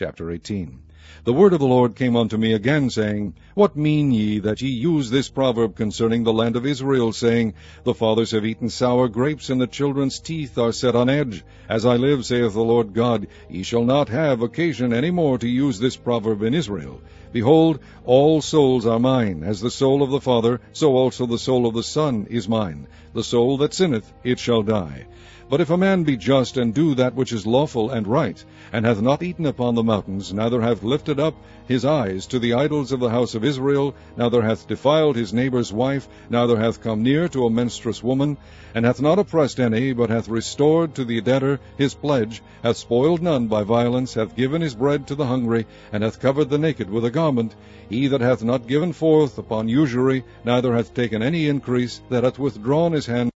Chapter 18. The word of the Lord came unto me again, saying, What mean ye that ye use this proverb concerning the land of Israel, saying, The fathers have eaten sour grapes, and the children's teeth are set on edge? As I live, saith the Lord God, ye shall not have occasion any more to use this proverb in Israel. Behold, all souls are mine. As the soul of the Father, so also the soul of the Son is mine. The soul that sinneth, it shall die. But if a man be just, and do that which is lawful and right, and hath not eaten upon the mountains, neither hath lifted up his eyes to the idols of the house of Israel, neither hath defiled his neighbour's wife, neither hath come near to a menstruous woman, and hath not oppressed any, but hath restored to the debtor his pledge, hath spoiled none by violence, hath given his bread to the hungry, and hath covered the naked with a garment, he that hath not given forth upon usury, neither hath taken any increase, that hath withdrawn his hand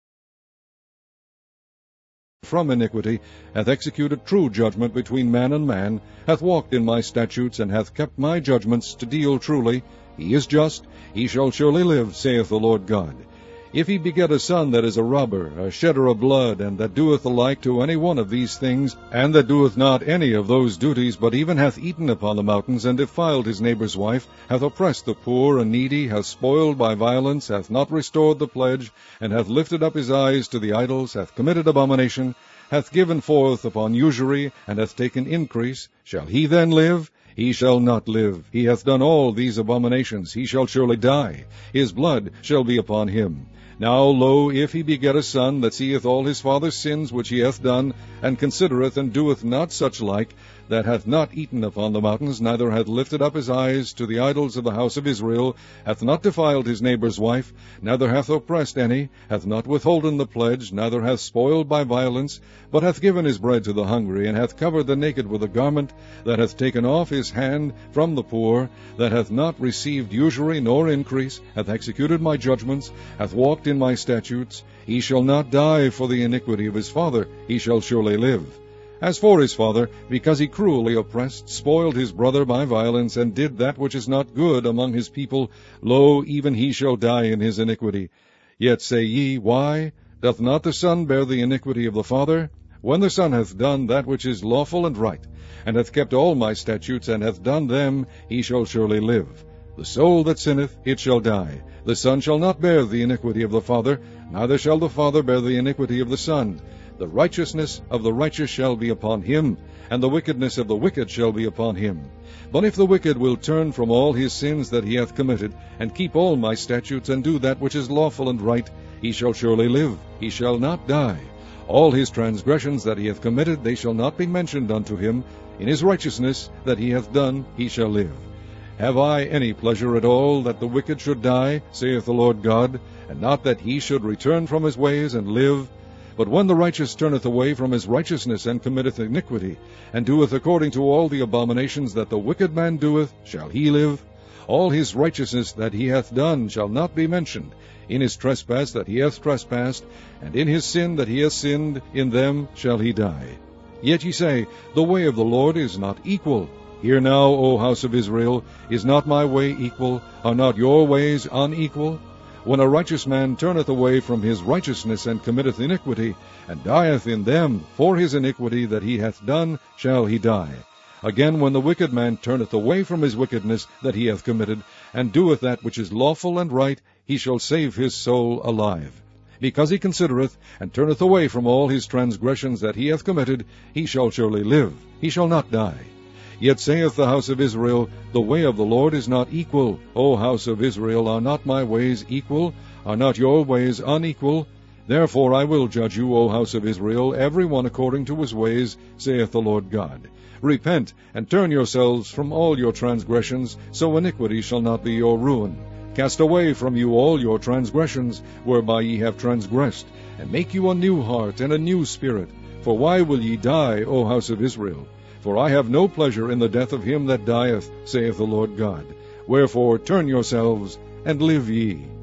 from iniquity, hath executed true judgment between man and man, hath walked in my statutes, and hath kept my judgments to deal truly, he is just, he shall surely live, saith the Lord God. If he beget a son that is a robber, a shedder of blood, and that doeth the like to any one of these things, and that doeth not any of those duties, but even hath eaten upon the mountains, and defiled his neighbour's wife, hath oppressed the poor and needy, hath spoiled by violence, hath not restored the pledge, and hath lifted up his eyes to the idols, hath committed abomination, hath given forth upon usury, and hath taken increase, shall he then live? He shall not live. He hath done all these abominations. He shall surely die. His blood shall be upon him. Now, lo, if he beget a son that seeth all his father's sins which he hath done, and considereth and doeth not such like, that hath not eaten upon the mountains, neither hath lifted up his eyes to the idols of the house of Israel, hath not defiled his neighbour's wife, neither hath oppressed any, hath not withholden the pledge, neither hath spoiled by violence, but hath given his bread to the hungry, and hath covered the naked with a garment, that hath taken off his hand from the poor, that hath not received usury nor increase, hath executed my judgments, hath walked in my statutes, he shall not die for the iniquity of his father, he shall surely live. As for his father, because he cruelly oppressed, spoiled his brother by violence, and did that which is not good among his people, lo, even he shall die in his iniquity. Yet say ye, Why? Doth not the son bear the iniquity of the father? When the son hath done that which is lawful and right, and hath kept all my statutes, and hath done them, he shall surely live. The soul that sinneth, it shall die. The son shall not bear the iniquity of the father, neither shall the father bear the iniquity of the son. The righteousness of the righteous shall be upon him, and the wickedness of the wicked shall be upon him. But if the wicked will turn from all his sins that he hath committed, and keep all my statutes, and do that which is lawful and right, he shall surely live, he shall not die. All his transgressions that he hath committed, they shall not be mentioned unto him. In his righteousness that he hath done, he shall live. Have I any pleasure at all that the wicked should die, saith the Lord God, and not that he should return from his ways and live? But when the righteous turneth away from his righteousness, and committeth iniquity, and doeth according to all the abominations that the wicked man doeth, shall he live? All his righteousness that he hath done shall not be mentioned. In his trespass that he hath trespassed, and in his sin that he hath sinned, in them shall he die. Yet ye say, The way of the Lord is not equal. Hear now, O house of Israel, is not my way equal? Are not your ways unequal? When a righteous man turneth away from his righteousness, and committeth iniquity, and dieth in them, for his iniquity that he hath done shall he die. Again, when the wicked man turneth away from his wickedness that he hath committed, and doeth that which is lawful and right, he shall save his soul alive. Because he considereth, and turneth away from all his transgressions that he hath committed, he shall surely live, he shall not die. Yet saith the house of Israel, The way of the Lord is not equal. O house of Israel, are not my ways equal? Are not your ways unequal? Therefore I will judge you, O house of Israel, every one according to his ways, saith the Lord God. Repent, and turn yourselves from all your transgressions, so iniquity shall not be your ruin. Cast away from you all your transgressions, whereby ye have transgressed, and make you a new heart and a new spirit. For why will ye die, O house of Israel? For I have no pleasure in the death of him that dieth, saith the Lord God. Wherefore turn yourselves, and live ye.